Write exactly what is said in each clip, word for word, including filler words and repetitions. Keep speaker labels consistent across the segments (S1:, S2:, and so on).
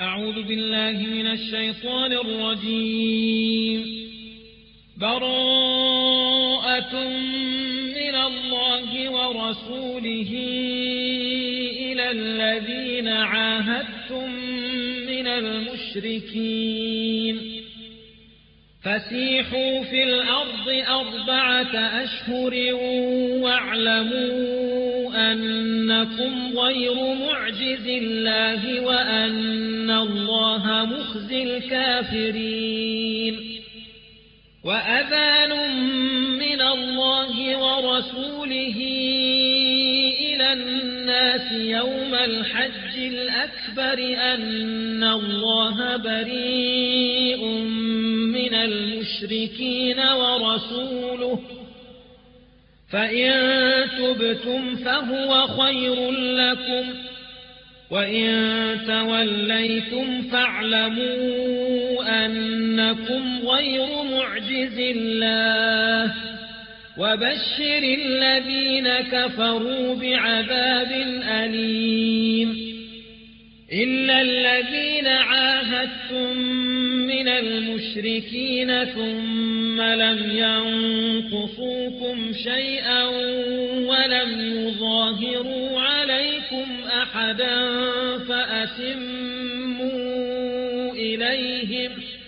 S1: أعوذ بالله من الشيطان الرجيم. براءة من الله ورسوله إلى الذين عاهدتم من المشركين فسيحوا في الأرض أربعة أشهر واعلموا أنكم غير معجز الله وأن الله مخزي الكافرين. وأذان من الله ورسوله إلى الناس يوم الحج الأكبر أن الله بريء من المشركين ورسوله فإن تبتم فهو خير لكم وإن توليتم فاعلموا أنكم غير معجز الله وبشر الذين كفروا بعذاب أليم. إلا الذين عاهدتم من المشركين ثم لم ينقصوكم شيئا ولم يظاهروا عليكم أحدا فأتموا إليهم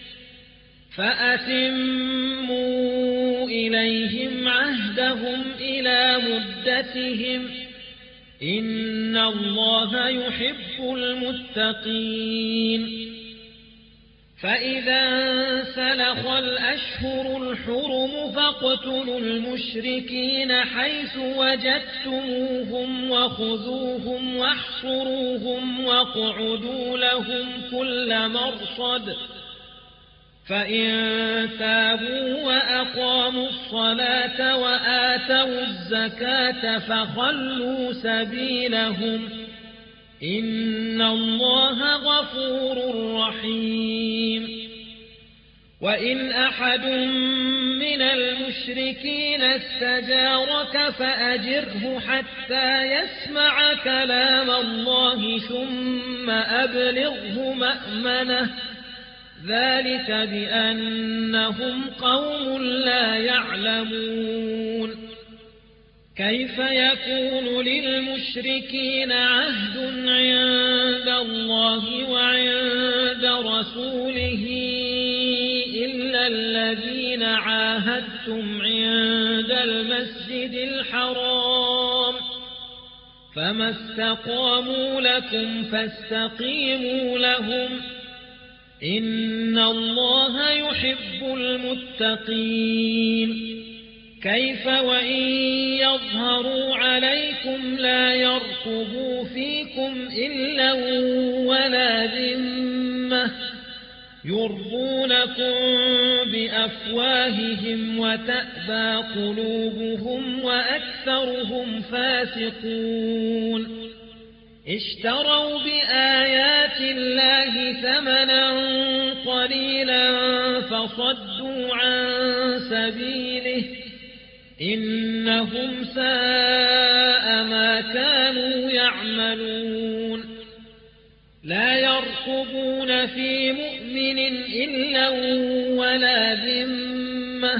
S1: فأتموا إليهم عهدهم إلى مدتهم إن الله يحب المتقين. فإذا انسلخ الأشهر الحرم فاقتلوا المشركين حيث وجدتموهم وخذوهم واحصروهم واقعدوا لهم كل مرصد فإن تابوا وأقاموا الصلاة وآتوا الزكاة فخلوا سبيلهم إن الله غفور رحيم. وإن أحد من المشركين استجارك فأجره حتى يسمع كلام الله ثم أبلغه مأمنه ذلك بأنهم قوم لا يعلمون. كيف يكون للمشركين عهد عند الله وعند رسوله إلا الذين عاهدتم عند المسجد الحرام فما استقاموا لكم فاستقيموا لهم إن الله يحب المتقين. كيف وإن يظهروا عليكم لا يرقبوا فيكم إلا ولا ذمة يرضونكم بأفواههم وتأبى قلوبهم وأكثرهم فاسقون. اشتروا بآيات الله ثمنا قليلا فصدوا عن سبيله إنهم ساء ما كانوا يعملون. لا يرقبون في مؤمن إلا ولا ذمة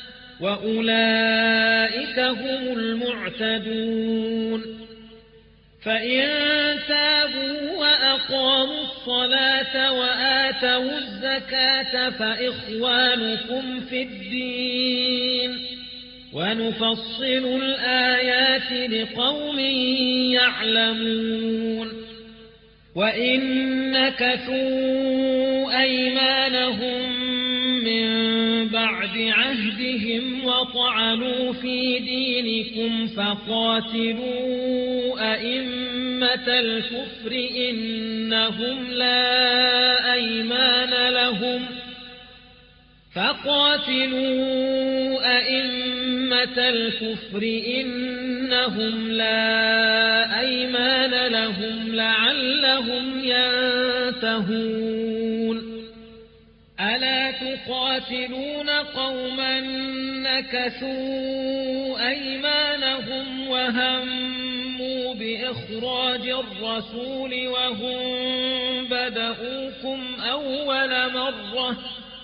S1: وأولئك هم المعتدون. فإن تابوا وأقاموا الصلاة وآتوا الزكاة فإخوانكم في الدين ونفصل الآيات لقوم يعلمون. وإن نكثوا أيمانهم من بعد عهدهم وطعنوا في دينكم فقاتلوا أئمة الكفر إنهم لا أيمان لهم فقاتلوا أئمة الكفر إنهم لا أيمان لهم لعلهم ينتهون. ألا تقاتلون قوما نكثوا أيمانهم وهموا بإخراج الرسول وهم بدؤوكم أول مرة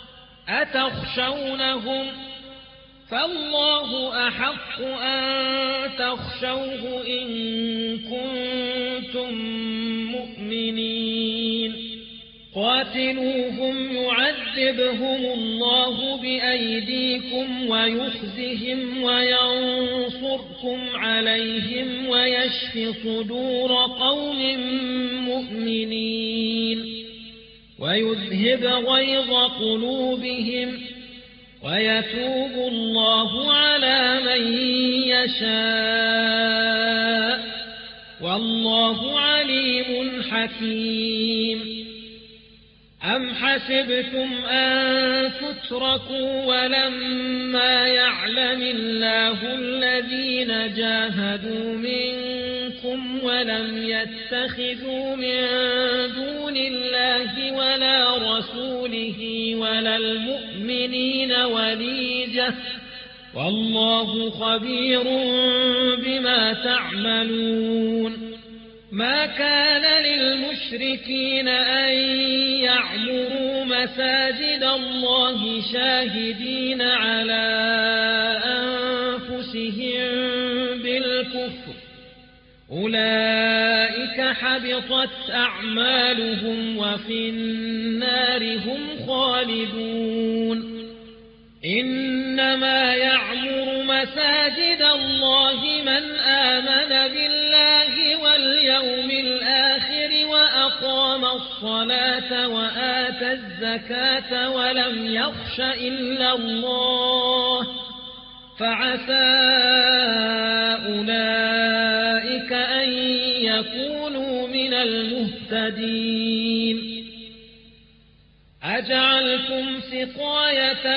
S1: أتخشونهم فالله أحق أن تخشوه إن كنتم مؤمنين قاتلوهم يعذبهم الله بأيديكم ويخزهم وينصركم عليهم ويشف صدور قوم مؤمنين ويذهب غيظ قلوبهم ويتوب الله على من يشاء والله عليم حكيم أم حسبتم أن تتركوا ولما يعلم الله الذين جاهدوا منكم ولم يتخذوا من دون الله ولا رسوله ولا المؤمنين وليجة والله خبير بما تعملون ما كان للمشركين أن يعمروا مساجد الله شاهدين على أنفسهم بالكفر أولئك حبطت أعمالهم وفي النار هم خالدون إنما يعمر مساجد الله من آمن بالله واليوم الآخر وأقام الصلاة وآتى الزكاة ولم يخش إلا الله فعسى أولئك أن يكونوا من المهتدين أجعلتم سقاية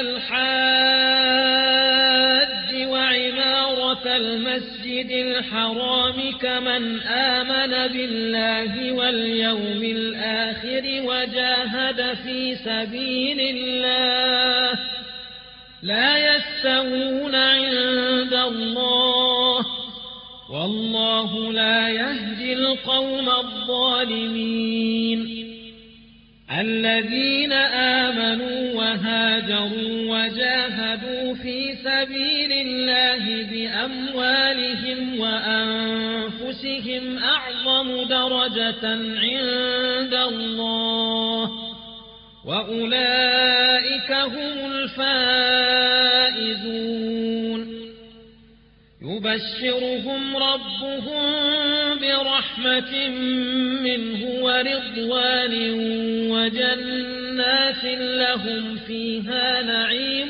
S1: الحاج وعمارة المسجد الحرام كمن آمن بالله واليوم الآخر وجاهد في سبيل الله لا يستوون عند الله والله لا يهدي القوم الظالمين الذين آمنوا وهاجروا وجاهدوا في سبيل الله بأموالهم وأنفسهم أعظم درجة عند الله وأولئك هم الفائزون يبشرهم ربهم برحمة منه ورضوان وجنات لهم فيها نعيم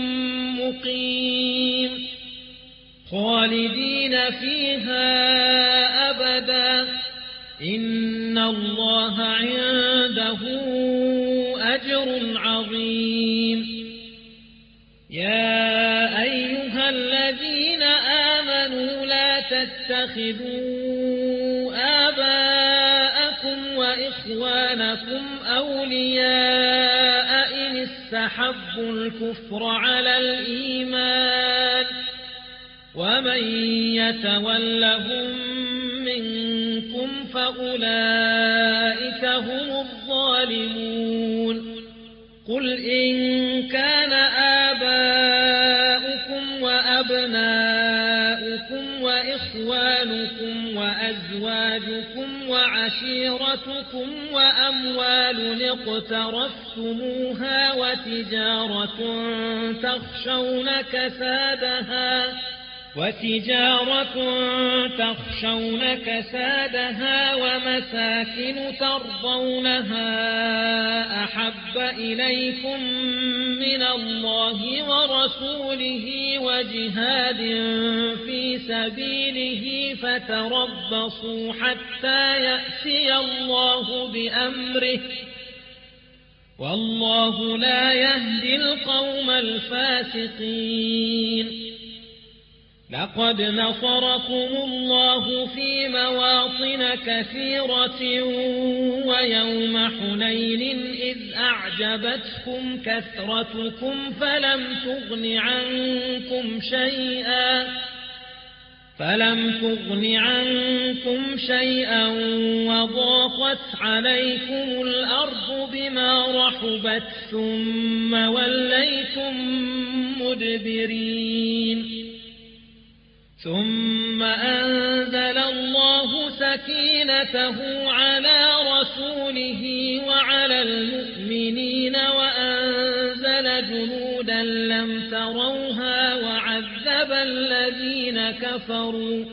S1: مقيم خالدين فيها أبدا إن الله عنده أجر عظيم يا أيها الذين آمنوا لا تتخذوا آباءكم وإخوانكم أولياء إن استحبوا الكفر على الإيمان ومن يتولهم منكم فأولئك هم الظالمون قل إن كان آباؤكم وأبناؤكم وإخوانكم وأزواجكم وعشيرتكم وأموال اقترفتموها وتجارة تخشون كسادها وتجارة تخشون كسادها ومساكن ترضونها أحب إليكم من الله ورسوله وجهاد في سبيله فتربصوا حتى يأتي الله بأمره والله لا يهدي القوم الفاسقين لقد نصركم الله في مواطن كثيرة ويوم حنين إذ أعجبتكم كثرتكم فلم تغن عنكم شيئا فلم تغن عنكم شيئا وضاقت عليكم الأرض بما رحبت ثم وليتم مدبرين ثم أنزل الله سكينته على رسوله وعلى المؤمنين وأنزل جنودا لم تروها وعذب الذين كفروا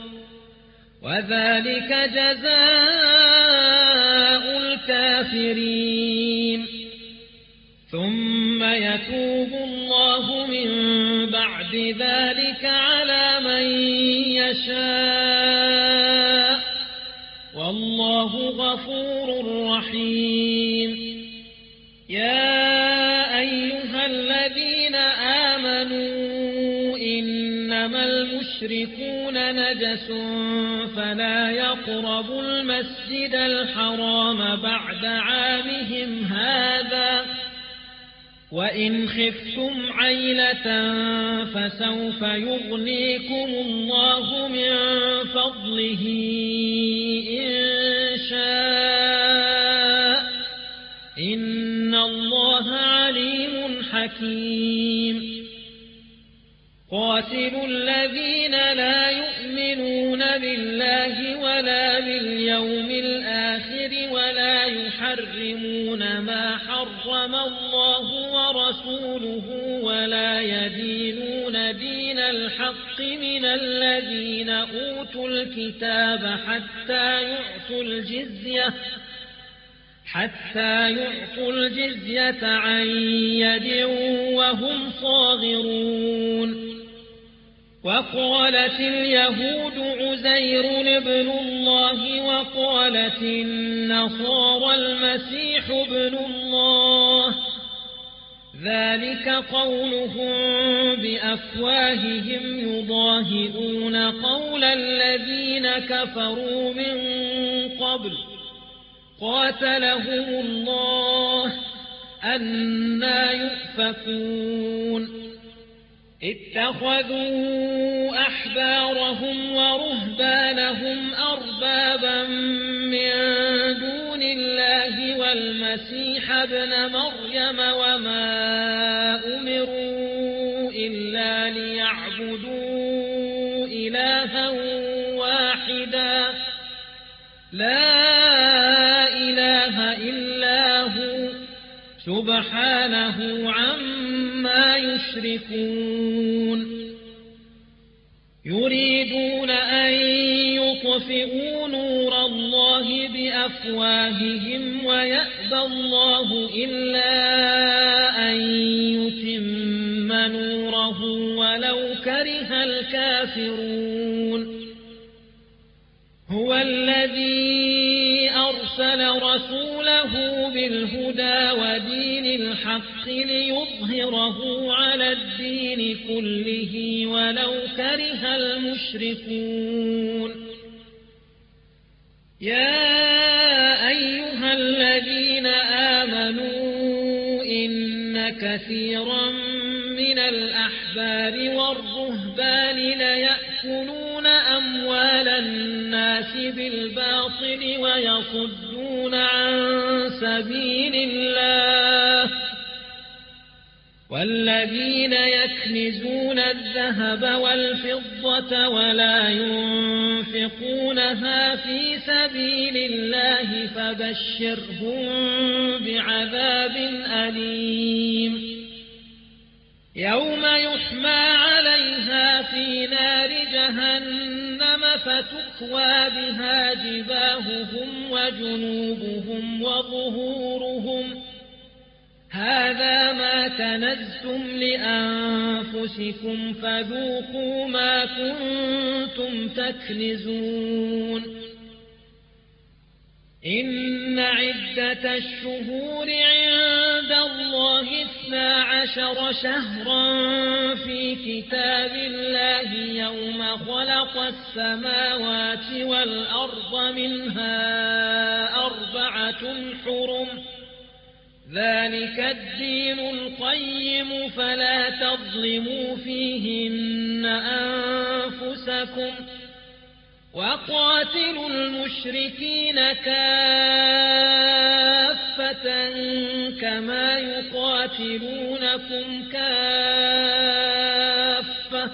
S1: وذلك جزاء الكافرين ثم يتوب الله من بعد ذلك على من يشاء والله غفور رحيم يا أيها الذين آمنوا إنما المشركون نجس فلا يقربوا المسجد الحرام بعد عامهم هذا وإن خفتم عيلة فسوف يغنيكم الله من فضله إن شاء إن الله عليم حكيم قاتلوا الذين لا يؤمنون بالله ولا باليوم الآخر ولا يحرمون ما حرم الله ورسوله ولا يدينون دين الحق من الذين أوتوا الكتاب حتى يعطوا الجزية حتى يعطوا الجزية عن يد وهم صاغرون وقالت اليهود عزير ابن الله وقالت النصارى المسيح ابن الله ذلك قولهم بأفواههم يضاهئون قول الذين كفروا من قبل قاتلهم الله أنى يؤفكون اتخذوا أحبارهم ورهبانهم أربابا من دون الله والمسيح ابن مريم وما أمروا إلا ليعبدوا إلها واحدا لا إله إلا هو سبحانه عما يشركون يريدون أن يطفئوا نور الله بأفواههم ويأبى الله إلا أن يتم نوره ولو كره الكافرون هو الذي أرسل رسوله بالهدى ودين الحق ليظهره على الدين كله ولو كره المشركون يا أيها الذين آمنوا إن كثيرا من الأحبار والرهبان ليأكلون أموال الناس بالباطل ويصدون عن سبيل الله والذين يكنزون الذهب والفضة ولا ينفقونها في سبيل الله فبشرهم بعذاب أليم يوم يحمى عليها في نار جهنم فتكوى بها جباههم وجنوبهم وظهورهم هذا ما كنزتم لأنفسكم فذوقوا ما كنتم تكنزون إن عدة الشهور عند الله اثنا عشر شهرا في كتاب الله يوم خلق السماوات والأرض منها أربعة حرم ذلك الدين القيم فلا تظلموا فيهن أنفسكم وقاتلوا المشركين كافة كما يقاتلونكم كافة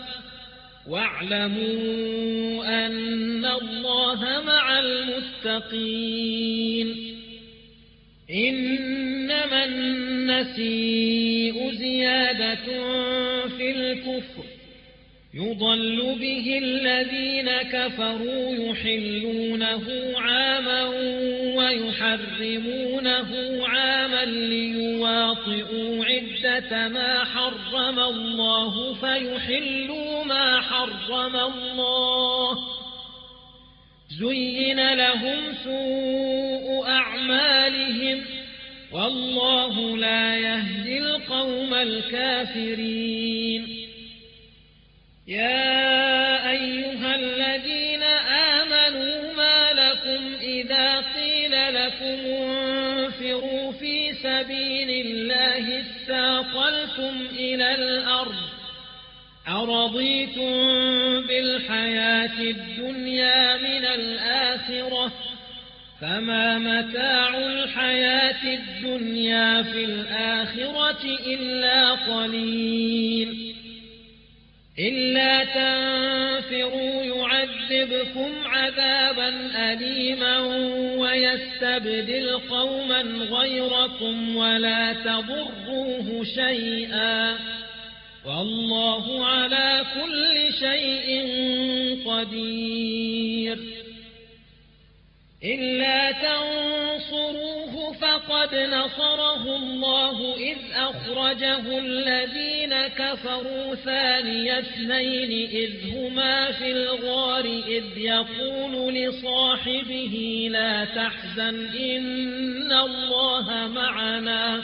S1: واعلموا أن الله مع المتقين. إنما النسيء زيادة في الكفر يضل به الذين كفروا يحلونه عاما ويحرمونه عاما ليواطئوا عدة ما حرم الله فيحلوا ما حرم الله. زين لهم سوء أعمالهم والله لا يهدي القوم الكافرين. يا أيها الذين آمنوا ما لكم إذا قيل لكم انفروا في سبيل الله اثاقلتم إلى الأرض أرضيتم بالحياة الدنيا من الآخرة فما متاع الحياة الدنيا في الآخرة إلا قليل. إلا تنفروا يعذبكم عذابا أليما ويستبدل قوما غيركم ولا تضروه شيئا والله على كل شيء قدير. إلا تنصروه فقد نصره الله إذ أخرجه الذين كفروا ثاني اثنين إذ هما في الغار إذ يقول لصاحبه لا تحزن إن الله معنا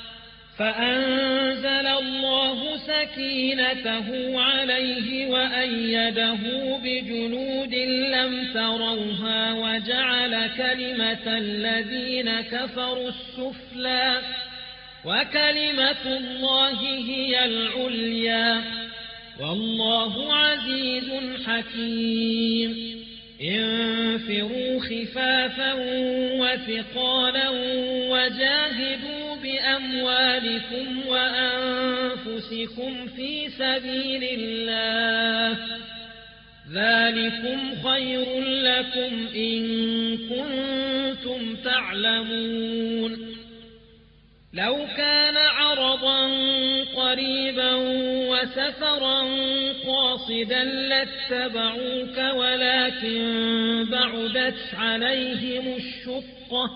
S1: فأنزل الله سكينته عليه وأيده بجنود لم تروها وجعل كلمة الذين كفروا السفلى وكلمة الله هي العليا والله عزيز حكيم. انفروا خفافا وثقالا وجاهدوا بأموالكم وأنفسكم في سبيل الله ذلكم خير لكم إن كنتم تعلمون. لو كان عرضا قريبا وسفرا قاصدا لاتبعوك ولكن بعدت عليهم الشقة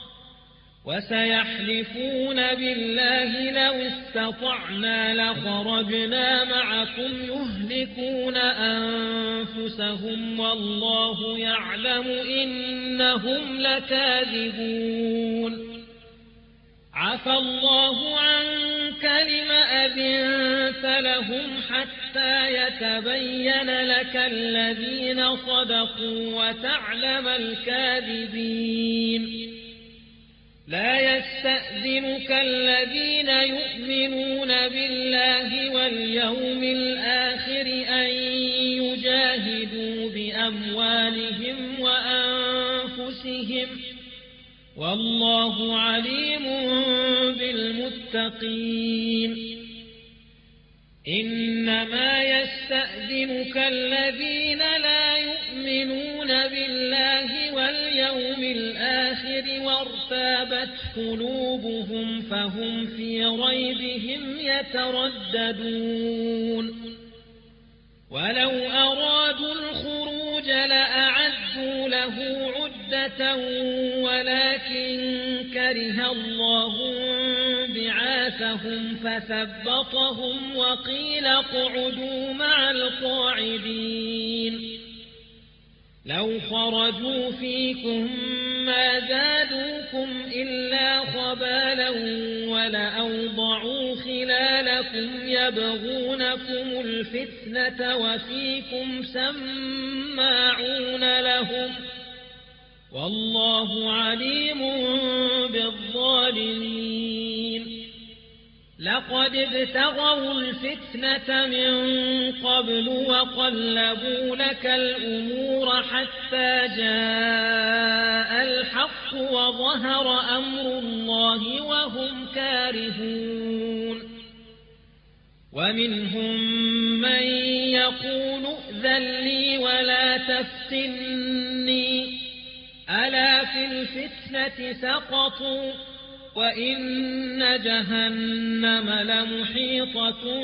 S1: وسيحلفون بالله لو استطعنا لخرجنا معكم يهلكون أنفسهم والله يعلم إنهم لكاذبون. عفى الله عنك لم أذنت لهم حتى يتبين لك الذين صدقوا وتعلم الكاذبين. لا يستأذنك الذين يؤمنون بالله واليوم الآخر أن يجاهدوا بأموالهم وأنفسهم والله عليم بالمتقين. إنما يستأذنك الذين لا يؤمنون بالله واليوم الآخر وارتابت قلوبهم فهم في ريبهم يترددون. ولو أرادوا الخروج لأعدوا له عدة ولكن كره الله بعاثهم فثبطهم وقيل اقعدوا مع القاعدين. لو خرجوا فيكم ما زادوكم إلا خبالا ولأوضعوا خلالكم يبغونكم الفتنة وفيكم سماعون لهم والله عليم بالظالمين. لقد ابتغوا الفتنة من قبل وقلبوا لك الأمور حتى جاء الحق وظهر أمر الله وهم كارهون ومنهم من يقول ائذن لي ولا تفتني ألا في الفتنة سقطوا وإن جهنم لمحيطة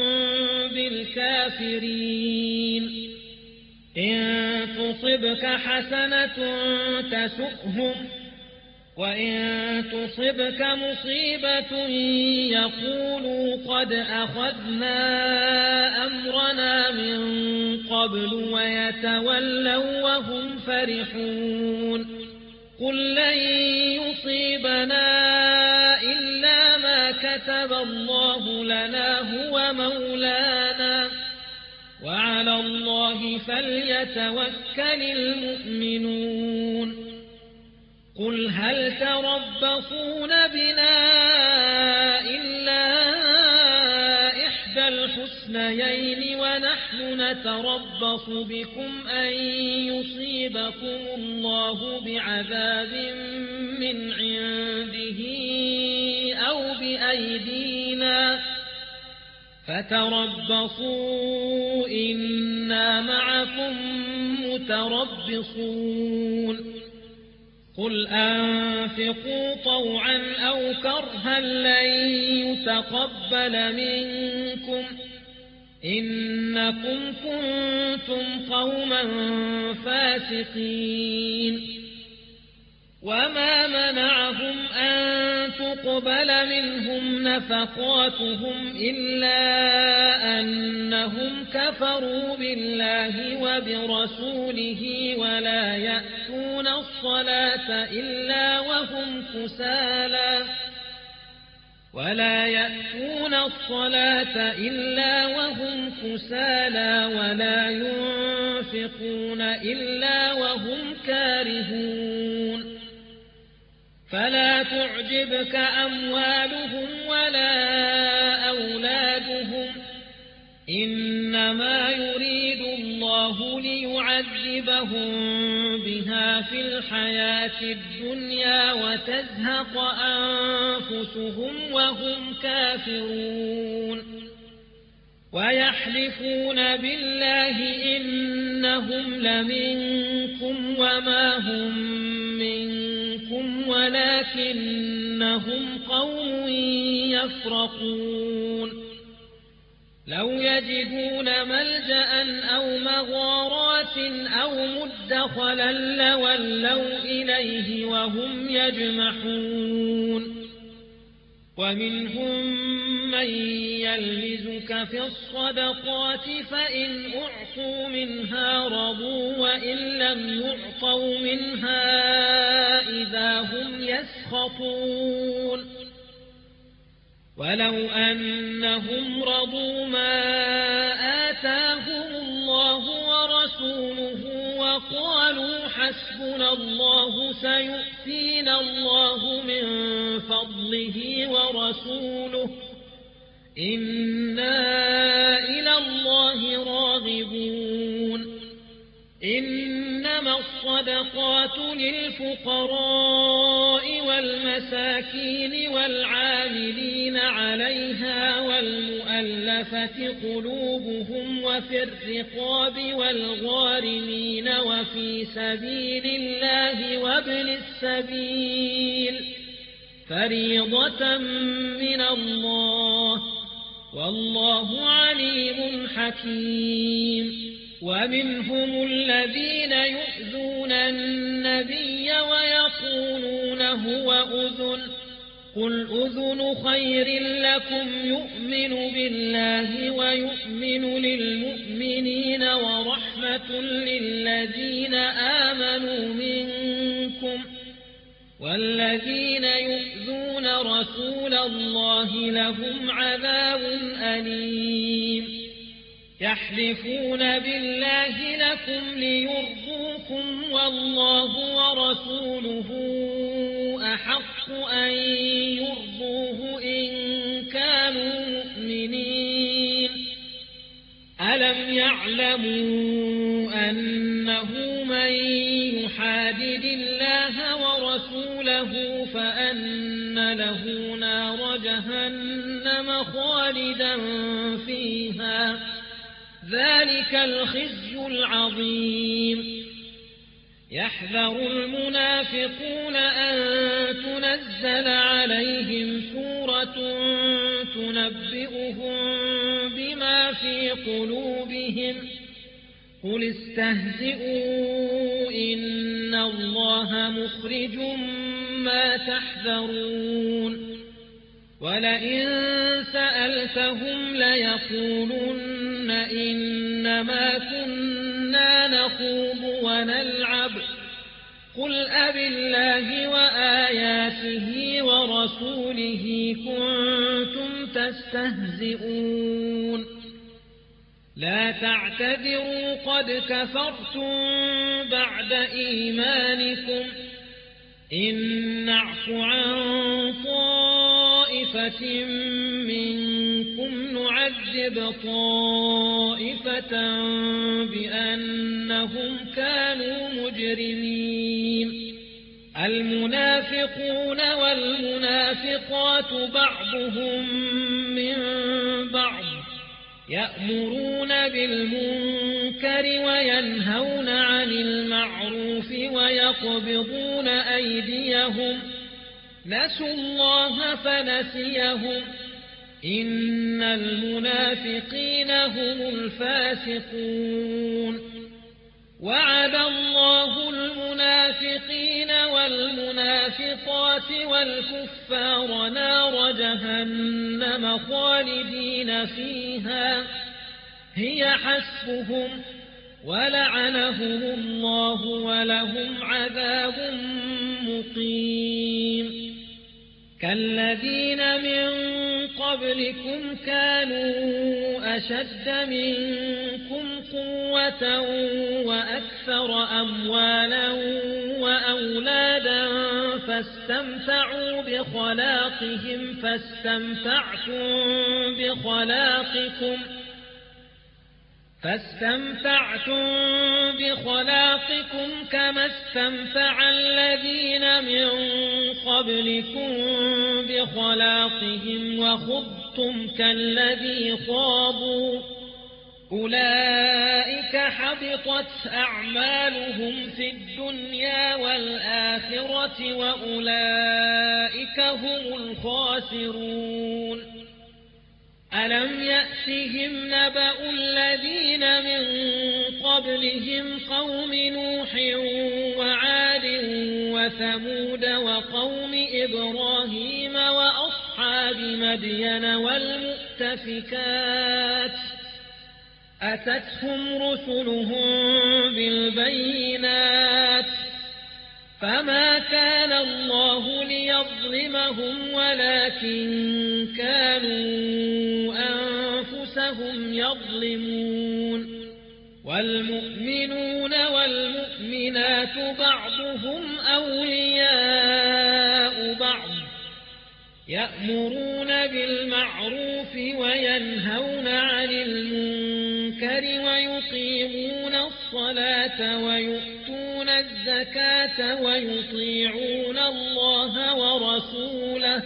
S1: بالكافرين إن تصبك حسنة تسؤهم وإن تصبك مصيبة يقولوا قد أخذنا أمرنا من قبل ويتولوا وهم فرحون قل لن يصيبنا إلا ما كتب الله لنا هو مولانا وعلى الله فليتوكل المؤمنون قل هل تربصون بنا إلا إحدى الحسنيين ونحن نتربص بكم أن يصيبكم الله بعذاب من عنده أو بأيدينا فتربصوا إنا معكم متربصون قل أنفقوا طوعا أو كرها لن يتقبل منكم إنكم كنتم قوما فاسقين وما منعهم أن تقبل منهم نفقاتهم إلا أنهم كفروا بالله وبرسوله ولا يأتون الصلاة إلا وهم كسالى ولا يأتون الصلاة إلا وهم كسالى ولا ينفقون إلا وهم كارهون فلا تعجبك أموالهم ولا أولادهم إنما يريد الله ليعذبهم بها في الحياة الدنيا وتزهق أنفسهم وهم كافرون ويحلفون بالله إنهم لمنكم وما هم منكم ولكنهم قوم يفرقون لو يجدون ملجأ أو مغارات أو مدخلا لولوا إليه وهم يجمحون ومنهم من يلمزك في الصدقات فإن أعطوا منها رضوا وإن لم يعطوا منها إذا هم يسخطون ولو أنهم رضوا ما آتاهم الله ورسوله وقالوا حسبنا الله سيؤتينا الله من فضله ورسوله إنا إلى الله راغبون إنما الصدقات للفقراء والمساكين والعاملين عليها والمؤلفة قلوبهم وفي الرقاب والغارمين وفي سبيل الله وابن السبيل فريضة من الله والله عليم حكيم ومنهم الذين يؤذون النبي ويقولون هو أذن قل أذن خير لكم يؤمن بالله ويؤمن للمؤمنين ورحمة للذين آمنوا منكم والذين يؤذون رسول الله لهم عذاب أليم يحلفون بالله لكم ليرضوكم والله ورسوله أحق أن يرضوه إن كانوا واعلموا أنه من يحادد الله ورسوله فأن له نار جهنم خالدا فيها ذلك الخزي العظيم. يحذر المنافقون أن تنزل عليهم سورة تنبئهم بما في قلوبهم قل استهزئوا إن الله مخرج ما تحذرون. ولئن سألتهم ليقولن إنما كنا نخوض ونلعب قل أبالله وآياته ورسوله كنتم تستهزئون لا تعتذروا قد كفرتم بعد إيمانكم إن نعف عن طائفة منكم نعذب طائفة بأنهم كانوا مجرمين. المنافقون والمنافقات بعضهم من بعض يأمرون بالمنكر وينهون عن المعروف ويقبضون أيديهم نسوا الله فنسيهم إن المنافقين هم الفاسقون. وعد الله المنافقين والمنافقات والكفار نار جهنم خالدين فيها هي حسبهم ولعنهم الله ولهم عذاب مقيم. كالذين من قبلكم كانوا أشد منكم قوة وأكثر أموالا وأولادا فاستمتعوا بخلاقهم فاستمتعتم بخلاقكم فاستمتعتم بخلاقكم كما استمتع الذين من قبلكم بخلاقهم وخضتم كالذي خاضوا أولئك حبطت أعمالهم في الدنيا والآخرة وأولئك هم الخاسرون. ألم يأتهم نبأ الذين من قبلهم قوم نوح وعاد وثمود وقوم إبراهيم وأصحاب مدين والمؤتفكات أتتهم رسلهم بالبينات فما كان الله ليظلمهم ولكن كانوا أنفسهم يظلمون. والمؤمنون والمؤمنات بعضهم أولياء بعض يأمرون بالمعروف وينهون عن المنكر ويقيمون الصلاة ويؤتون الزكاة ويطيعون الله ورسوله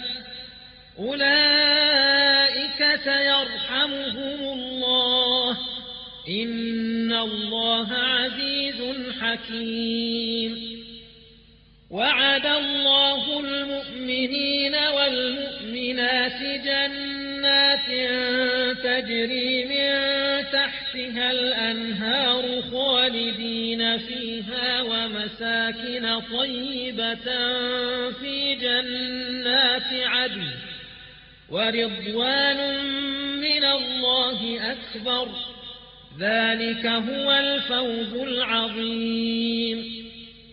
S1: أولئك سيرحمهم الله إن الله عزيز حكيم. وعد الله المؤمنين والمؤمنات جنات تجري من تحتها الأنهار خالدين فيها ومساكن طيبة في جنات عدن ورضوان من الله أكبر ذلك هو الفوز العظيم.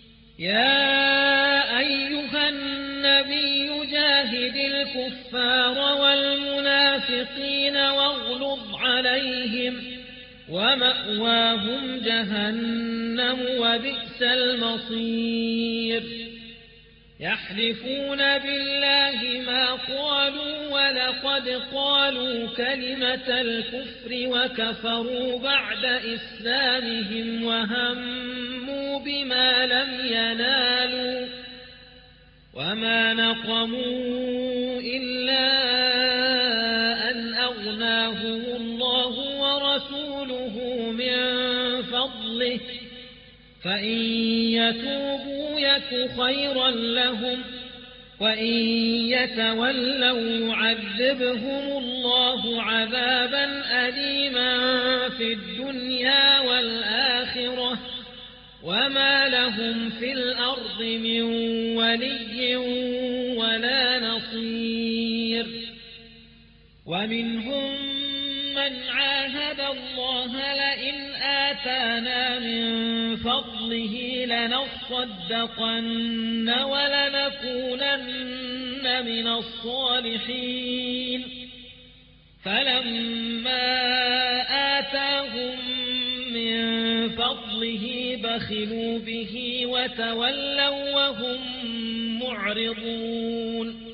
S1: يا أيها النبي جاهد الكفار والمنافقين واغلظ عليهم ومأواهم جهنم وبئس المصير. يحلفون بالله ما قالوا ولقد قالوا كلمة الكفر وكفروا بعد إسلامهم وهموا بما لم ينالوا وما نقموا إلا أن أغناهم الله ورسوله من فضله فإن يتوبوا يك خيرا لهم وإن يتولوا يعذبهم الله عذابا أليما في الدنيا والآخرة وما لهم في الأرض من ولي ولا نصير. ومنهم من عاهد الله لئن آتانا من فضله لنصدقن ولنكونن من الصالحين فلما آتاهم من فضله بخلوا به وتولوا وهم معرضون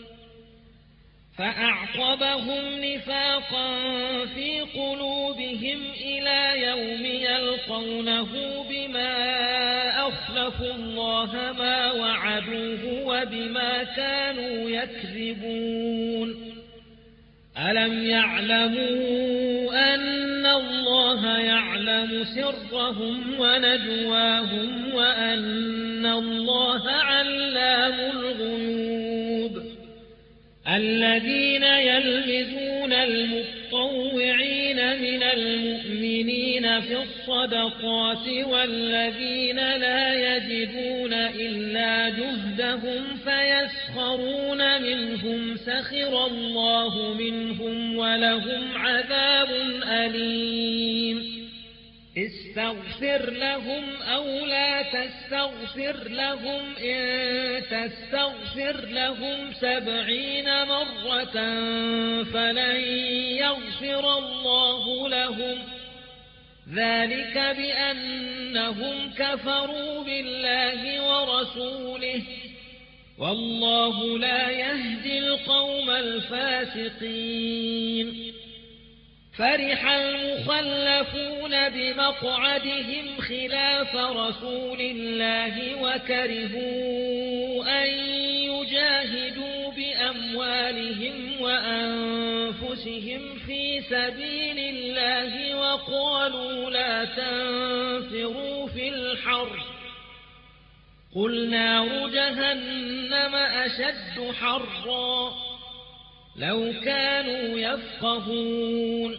S1: فأعقبهم نفاقا في قلوبهم إلى يوم يلقونه بما أخلفوا الله ما وعدوه وبما كانوا يكذبون. ألم يعلموا أن الله يعلم سرهم ونجواهم وأن الله علام الغيوب. الذين يلمزون المطوعين من المؤمنين في الصدقات والذين لا يجدون إلا جهدهم فيسخرون منهم سخر الله منهم ولهم عذاب أليم. استغفر لهم أو لا تستغفر لهم إن تستغفر لهم سبعين مرة فلن يغفر الله لهم ذلك بأنهم كفروا بالله ورسوله والله لا يهدي القوم الفاسقين. فرح المخلفون بمقعدهم خلاف رسول الله وكرهوا أن يجاهدوا بأموالهم وأنفسهم في سبيل الله وقالوا لا تنفروا في الحر قل نار جهنم أشد حرا لو كانوا يفقهون.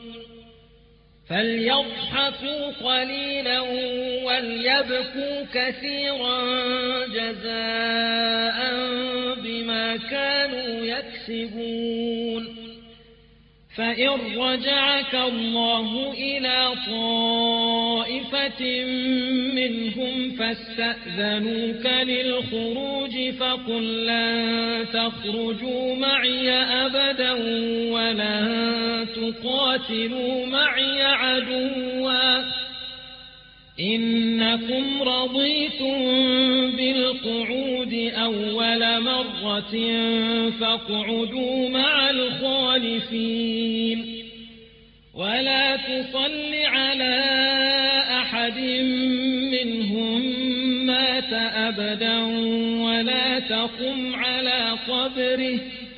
S1: فليضحكوا قليلا وليبكوا كثيرا جزاء بما كانوا يكسبون. فإن رجعك الله إلى طائفة منهم فاستأذنوك للخروج فقل لن تخرجوا معي أبدا ولن تقاتلوا معي عدوا إنكم رضيتم بالقعود أول مرة فاقعدوا مع الخالفين ولا تصل على أحد منهم مات أبدا ولا تقم على قبره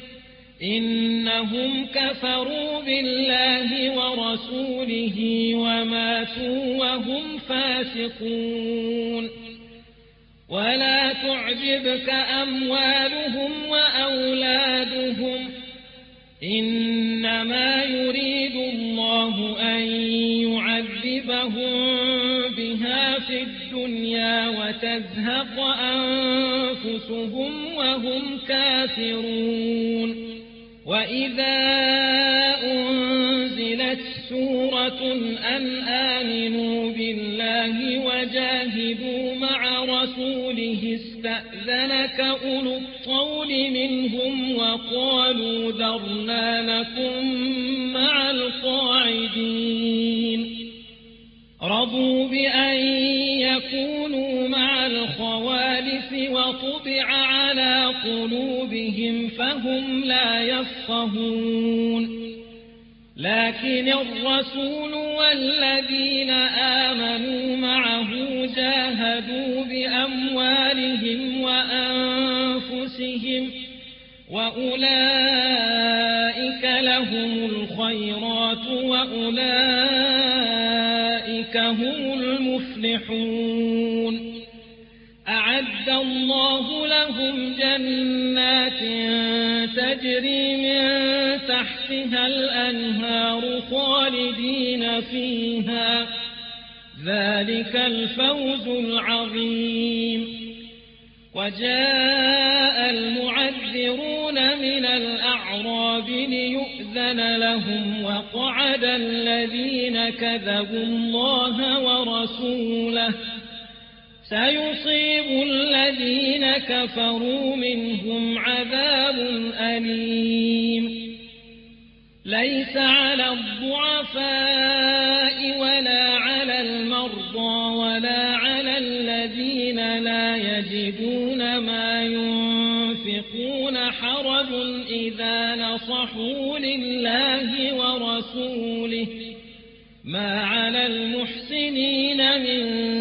S1: إنهم كفروا بالله ورسوله وماتوا وهم فاسقون. ولا تعجبك أموالهم وأولادهم إنما يريد الله أن يعذبهم بها في الدنيا وتزهق أنفسهم وهم كافرون. وإذا أنزلت سورة أن آمنوا بالله وجاهدوا مع رسوله استأذنك أولو الطول منهم وقالوا ذرنا لكم مع القاعدين. رضوا بأن يكونوا مع الخوالف وطبع على قلوبهم فهم لا يفقهون لكن الرسول والذين آمنوا معه جاهدوا بأموالهم وأنفسهم وأولئك لهم الخيرات وأولئك هم المفلحون أعد الله لهم جنات تجري من تحتها الأنهار خالدين فيها ذلك الفوز العظيم وجاء المعذرون من الأعراب ليؤذن لهم وقعد الذين كذبوا الله ورسوله سيصيب الذين كفروا منهم عذاب أليم ليس على الضعفاء ولا على المرضى ولا على الذين لا يجدون ما ينفقون حرج إذا نصحوا لله ورسوله ما على المحسنين من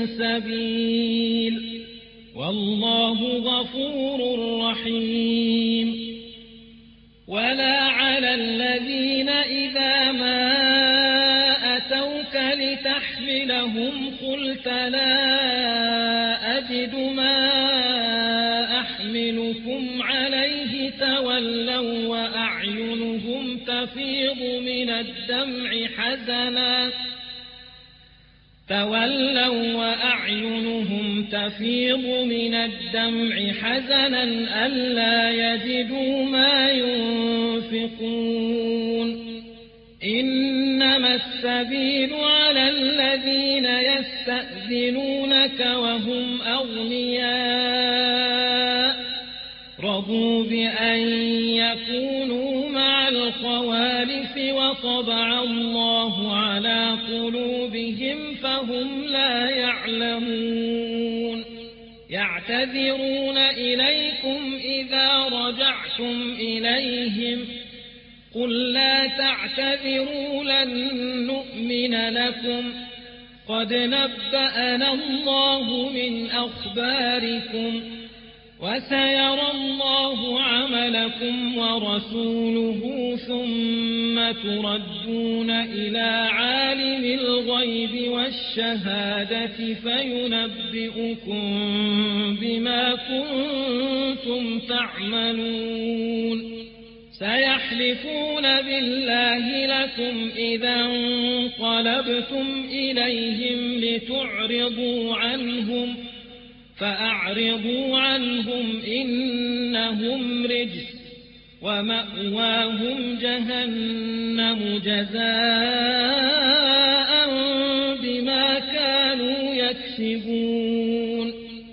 S1: سبيل والله غفور رحيم ولا على الذين إذا ما أتوك لتحملهم قلت لا أجد ما أحملكم عليه تولوا وأعينهم تفيض من الدمع حزنا تولوا وأعينهم تفيض من الدمع حزنا ألا يجدوا ما ينفقون إنما السبيل على الذين يستأذنونك وهم أغنياء رضوا بأن يكونوا مع الخوالف وطبع الله على قلوبهم فهم لا يعلمون يعتذرون إليكم إذا رجعتم إليهم قل لا تعتذروا لن نؤمن لكم قد نبأنا الله من أخباركم وسيرى الله عملكم ورسوله ثم تردون إلى عالم الغيب والشهادة فينبئكم بما كنتم تعملون سيحلفون بالله لكم إذا انقلبتم إليهم لتعرضوا عنهم فأعرضوا عنهم إنهم رجس ومأواهم جهنم جزاء بما كانوا يكسبون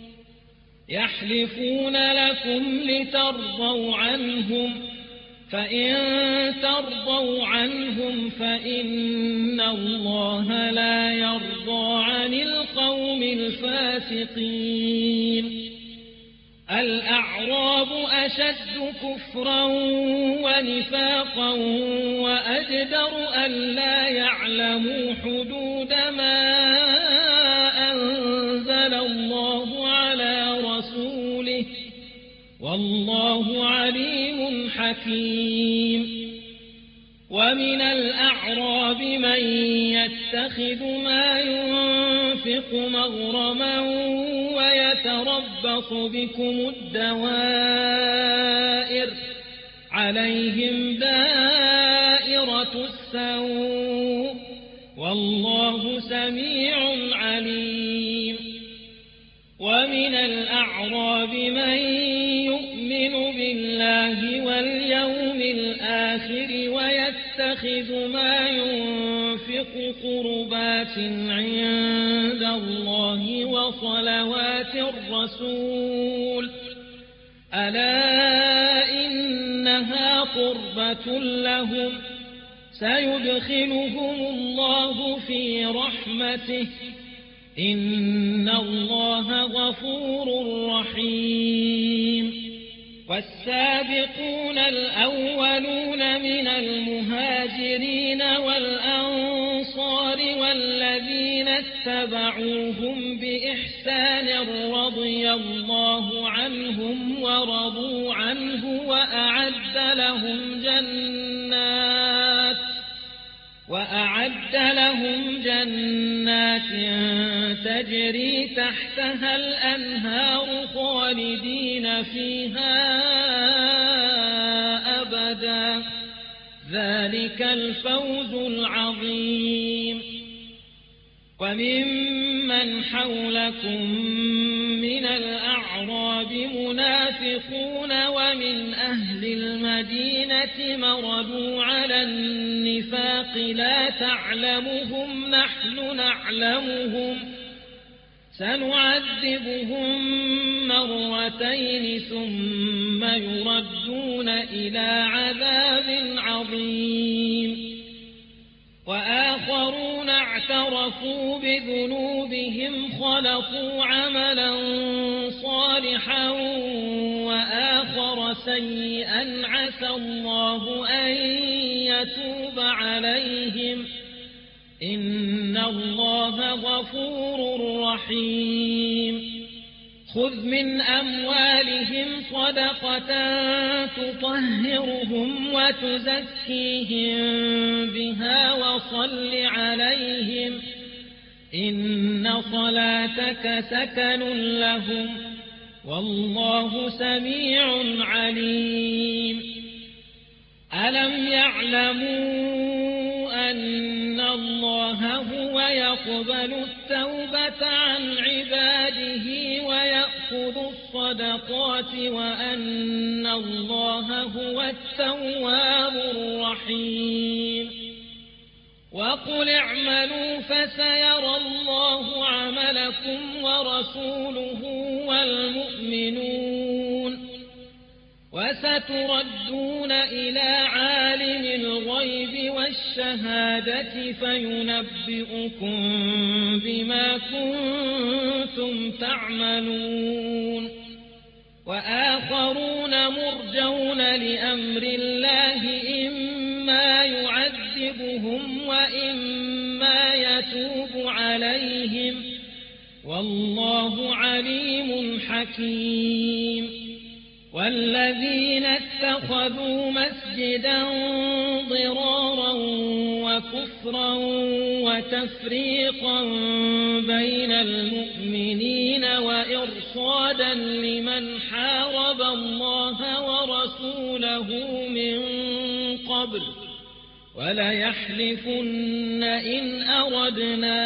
S1: يحلفون لكم لترضوا عنهم فإن ترضوا عنهم فإن الله لا يرضى عن القوم الفاسقين الأعراب أشد كفرا ونفاقا وأجدر ألا يعلموا حدود ما أنزل الله على رسوله والله عليم حكيم ومن الأعراب من يتخذ ما ينفق مغرما ويتربص بكم الدوائر عليهم دائرة السوء والله سميع عليم ومن الأعراب من يؤمن بالله واليوم الآخر ويتخذ ما ينفق قربات عند الله وصلوات الرسول ألا إنها قربة لهم سيدخلهم الله في رحمته إن الله غفور رحيم والسابقون الأولون من المهاجرين والأنصار والذين اتبعوهم بإحسان رضي الله عنهم ورضوا عنه وأعد لهم جنات وأعد لهم جنات تجري تحتها الأنهار خالدين فيها أبدا ذلك الفوز العظيم. وممن حولكم من الأعراب منافقون ومن أهل المدينة مردوا على النفاق لا تعلمهم نحن نعلمهم سنعذبهم مرتين ثم يردون إلى عذاب عظيم. وآخرون اعترفوا بذنوبهم خلطوا عملا صالحا وآخر سيئا عسى الله أن يتوب عليهم إن الله غفور رحيم. خذ من أموالهم صدقة تطهرهم وتزكيهم بها وصل عليهم إن صلاتك سكن لهم والله سميع عليم. ألم يعلموا أن الله هو يقبل التوبة عن عباده ويأخذ الصدقات وأن الله هو التواب الرحيم. وقل اعملوا فسيرى الله عملكم ورسوله والمؤمنون وستردون إلى عالم الغيب والشهادة فينبئكم بما كنتم تعملون. وآخرون مرجون لأمر الله إما يعذبهم وإما يتوب عليهم والله عليم حكيم. والذين اتخذوا مسجدا ضرارا وكفرا وتفريقا بين المؤمنين وإرصادا لمن حارب الله ورسوله من قبل وليحلفن إن أردنا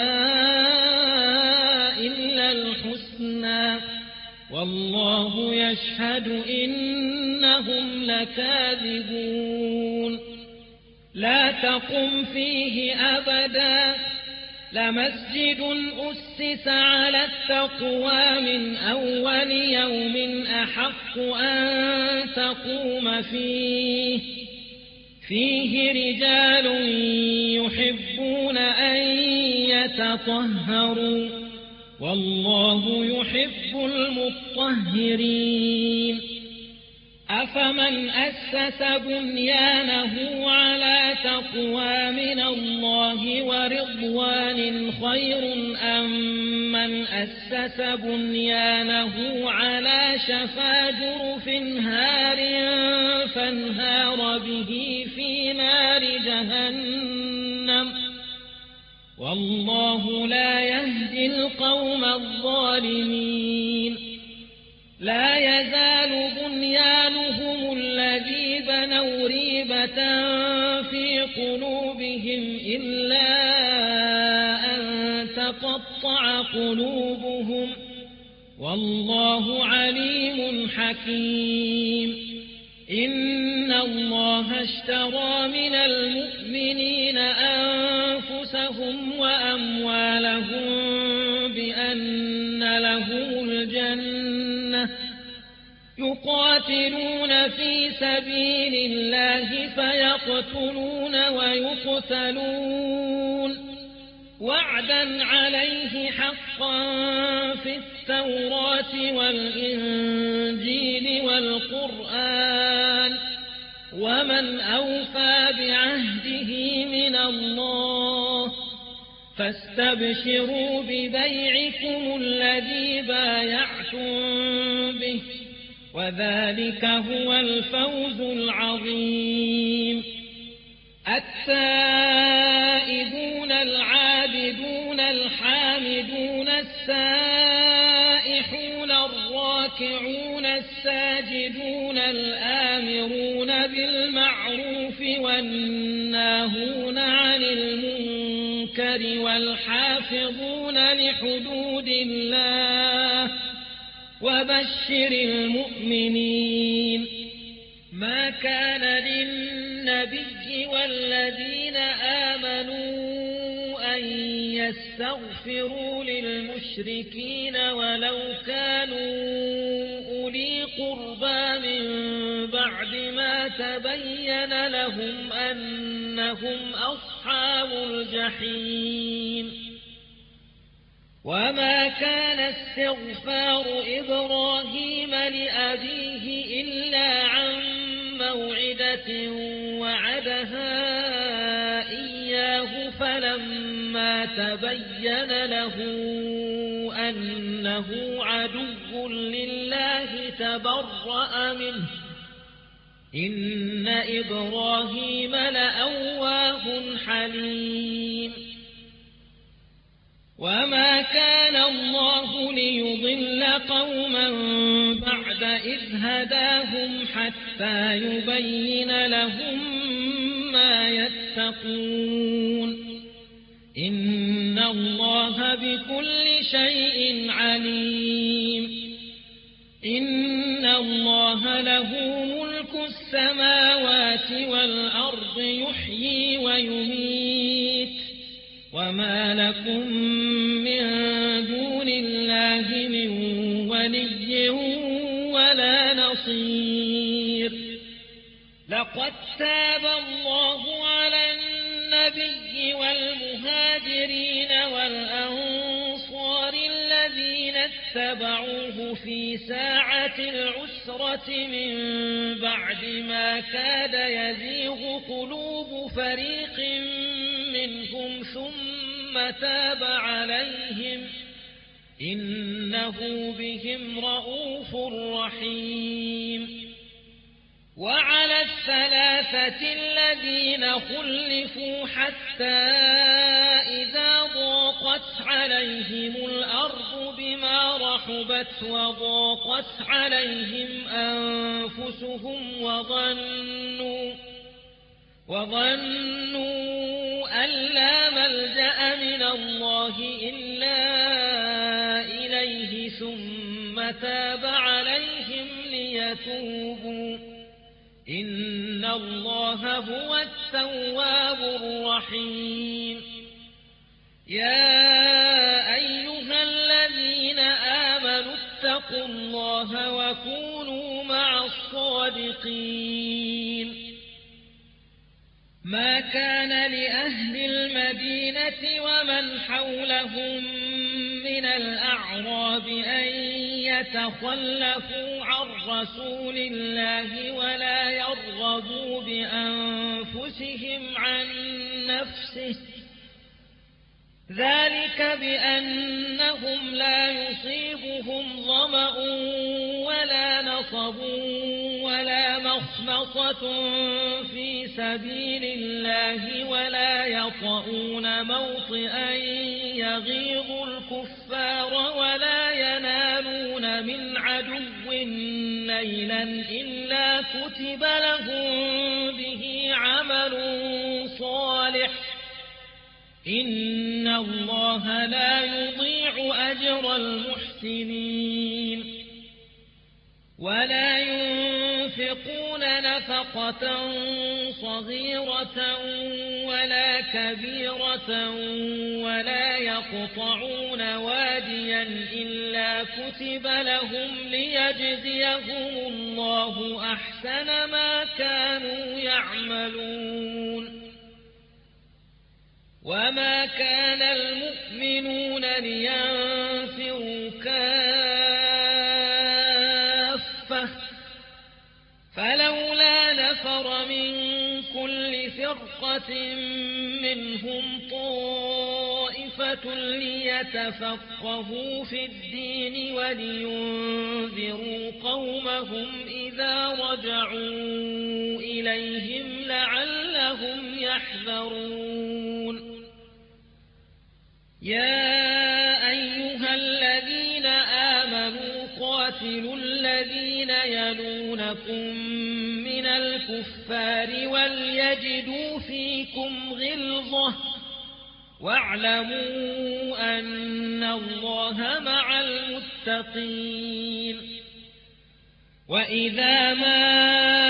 S1: إلا الحسنى والله يشهد إنهم لكاذبون. لا تقم فيه أبدا لمسجد أسس على التقوى من أول يوم أحق أن تقوم فيه فيه رجال يحبون أن يتطهروا والله يحب المطهرين. أفمن أسس بنيانه على تقوى من الله ورضوان خير أم من أسس بنيانه على شفا جرف هار فانهار به في نار جهنم والله لا يهدي القوم الظالمين. لا يزال بنيانهم الذي بنوا ريبة في قلوبهم إلا أن تقطع قلوبهم والله عليم حكيم. إن الله اشترى من المؤمنين أنفسهم وأموالهم بأن لهم الجنة يقاتلون في سبيل الله فيقتلون ويقتلون وعدا عليه حقا في التوراة والإنجيل والقرآن ومن أوفى بعهده من الله فاستبشروا ببيعكم الذي بايعتم به وذلك هو الفوز العظيم. التائبون العابدون الحامدون السائحون الراكعون الساجدون الآمرون بالمعروف والناهون عن المنكر والحافظون لحدود الله وبشر المؤمنين. ما كان للنبي والذين آمنوا أن يستغفروا للمشركين ولو كانوا أولي قربى من بعد ما تبين لهم أنهم أصحاب الجحيم. وما كان استغفار إبراهيم لأبيه إلا عن موعدة وعدها إياه فلما تبين له أنه عدو لله تبرأ منه إن إبراهيم لأواه حليم. وما كان الله ليضل قوما بعد إذ هداهم حتى يبين لهم ما يتقون إن الله بكل شيء عليم. إن الله له ملك السماوات والأرض يحيي ويميت وما لكم من دون الله من ولي ولا نصير. لقد تاب الله على النبي والمهاجرين والأنصار الذين اتبعوه في ساعة العسرة من بعد ما كاد يزيغ قلوب فريق منهم ثم تاب عليهم إنه بهم رءوف رحيم. وعلى الثلاثة الذين خلفوا حتى إذا ضاقت عليهم الأرض بما رحبت وضاقت عليهم أنفسهم وظنوا وظنوا أن لا ملجأ من الله إلا إليه ثم تاب عليهم ليتوبوا إن الله هو التواب الرحيم. يا أيها الذين آمنوا اتقوا الله وكونوا مع الصادقين. ما كان لأهل المدينة ومن حولهم من الأعراب أن يتخلفوا عن رسول الله ولا يرغبوا بأنفسهم عن نفسه ذلك بأنهم لا يصيبهم ظمأ ولا نصب ولا مخمصة في سبيل الله ولا يطؤون موطئا يغيظ الكفار ولا ينالون من عدو نيلا إلا كتب لهم به عمل صالح إن الله لا يضيع أجر المحسنين. ولا ينفقون نفقة صغيرة ولا كبيرة ولا يقطعون واديا إلا كتب لهم ليجزيهم الله أحسن ما كانوا يعملون. وما كان المؤمنون لينفروا كافرين فرقة منهم طائفة ليتفقهوا في الدين ولينذروا قومهم إذا رجعوا إليهم لعلهم يحذرون يا أيها الذين آمنوا قاتلوا الذين يلونكم من الكفار وليجدوا فيكم غلظة واعلموا أن الله مع المتقين وإذا ما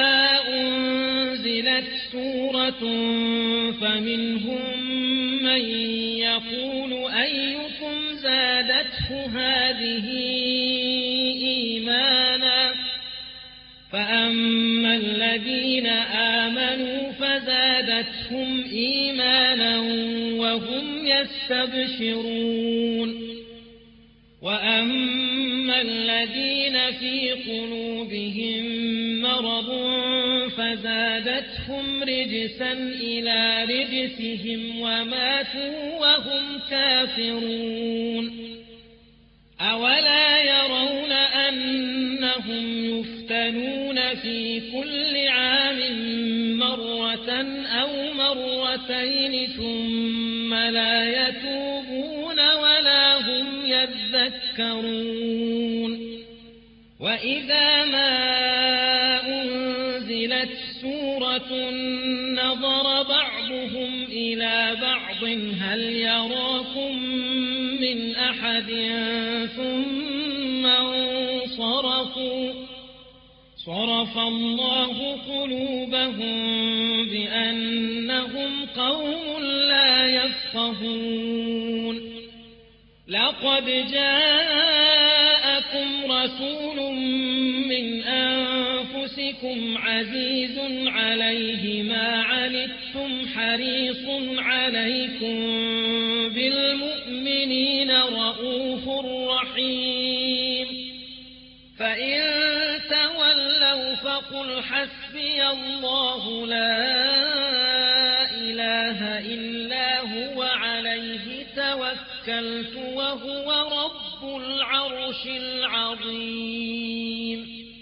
S1: أنزلت سورة فمنهم من يقول أيكم زادته هذه إيمانا فأما الذين آمنوا فزادتهم إيمانا وهم يستبشرون وأما الذين في قلوبهم مرض فزادتهم رجسا إلى رجسهم وماتوا وهم كافرون أولا يرون أنهم يفتنون في كل عام مرة أو مرتين ثم لا يتوبون ولا هم يذكرون وإذا ما أنزلت سورة نظر بعضهم إلى بعض هل يراكم من أحد ثم انصرفوا صرف الله قلوبهم بأنهم قوم لا يفقهون لقد جاءكم رسول من أنفسكم عزيز عليه ما عنتم حريص عليكم بالمؤمنين رؤوف رحيم فإن تولوا فقل حسبي الله لا إله إلا هو عليه توكلت وهو رب العرش العظيم